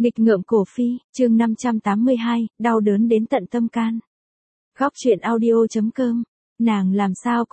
Nghịch ngợm cổ phi, chương 582, đau đớn đến tận tâm can. Góc truyện audio.com. Nàng làm sao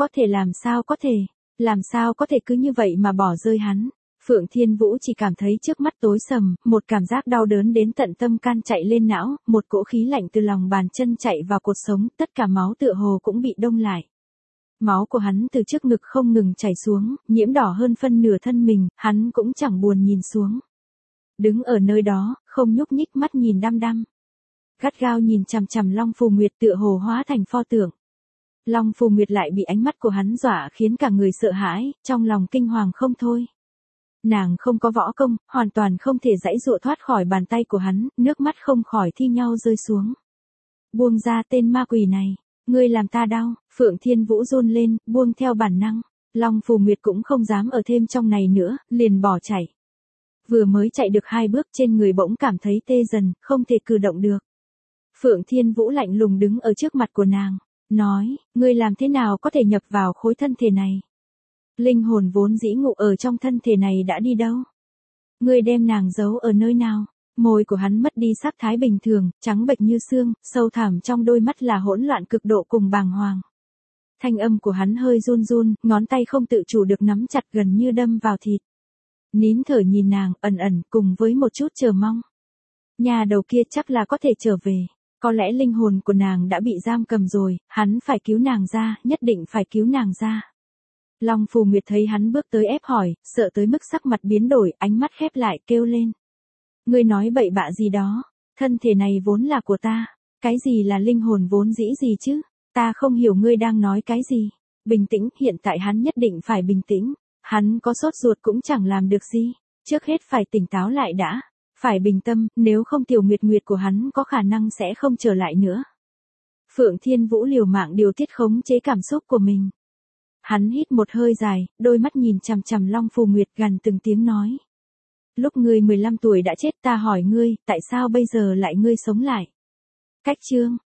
có thể cứ như vậy mà bỏ rơi hắn. Phượng Thiên Vũ chỉ cảm thấy trước mắt tối sầm, một cảm giác đau đớn đến tận tâm can chạy lên não, một cỗ khí lạnh từ lòng bàn chân chạy vào cột sống, tất cả máu tựa hồ cũng bị đông lại. Máu của hắn từ trước ngực không ngừng chảy xuống, nhiễm đỏ hơn phân nửa thân mình, hắn cũng chẳng buồn nhìn xuống. Đứng ở nơi đó, không nhúc nhích, mắt nhìn đăm đăm. Gắt gao nhìn chằm chằm Long Phù Nguyệt tựa hồ hóa thành pho tượng. Long Phù Nguyệt lại bị ánh mắt của hắn dọa khiến cả người sợ hãi, trong lòng kinh hoàng không thôi. Nàng không có võ công, hoàn toàn không thể giãy giụa thoát khỏi bàn tay của hắn, nước mắt không khỏi thi nhau rơi xuống. Buông ra tên ma quỷ này, ngươi làm ta đau. Phượng Thiên Vũ run lên, buông theo bản năng. Long Phù Nguyệt cũng không dám ở thêm trong này nữa, liền bỏ chạy. Vừa mới chạy được 2 bước trên người bỗng cảm thấy tê dần, không thể cử động được. Phượng Thiên Vũ lạnh lùng đứng ở trước mặt của nàng, nói, ngươi làm thế nào có thể nhập vào khối thân thể này? Linh hồn vốn dĩ ngụ ở trong thân thể này đã đi đâu? Ngươi đem nàng giấu ở nơi nào? Môi của hắn mất đi sắc thái bình thường, trắng bệch như xương, sâu thẳm trong đôi mắt là hỗn loạn cực độ cùng bàng hoàng. Thanh âm của hắn hơi run run, ngón tay không tự chủ được nắm chặt gần như đâm vào thịt. Nín thở nhìn nàng, ẩn ẩn, cùng với một chút chờ mong. Nhà đầu kia chắc là có thể trở về. Có lẽ linh hồn của nàng đã bị giam cầm rồi, hắn phải cứu nàng ra, nhất định phải cứu nàng ra. Long Phù Nguyệt thấy hắn bước tới ép hỏi, sợ tới mức sắc mặt biến đổi, ánh mắt khép lại, kêu lên. Ngươi nói bậy bạ gì đó, thân thể này vốn là của ta, cái gì là linh hồn vốn dĩ gì chứ, ta không hiểu ngươi đang nói cái gì. Bình tĩnh, hiện tại hắn nhất định phải bình tĩnh. Hắn có sốt ruột cũng chẳng làm được gì, trước hết phải tỉnh táo lại đã, phải bình tâm, nếu không Tiểu Nguyệt Nguyệt của hắn có khả năng sẽ không trở lại nữa. Phượng Thiên Vũ liều mạng điều tiết khống chế cảm xúc của mình. Hắn hít một hơi dài, đôi mắt nhìn chằm chằm Long Phù Nguyệt gằn từng tiếng nói. Lúc ngươi 15 tuổi đã chết, ta hỏi ngươi, tại sao bây giờ lại ngươi sống lại? Cách chương,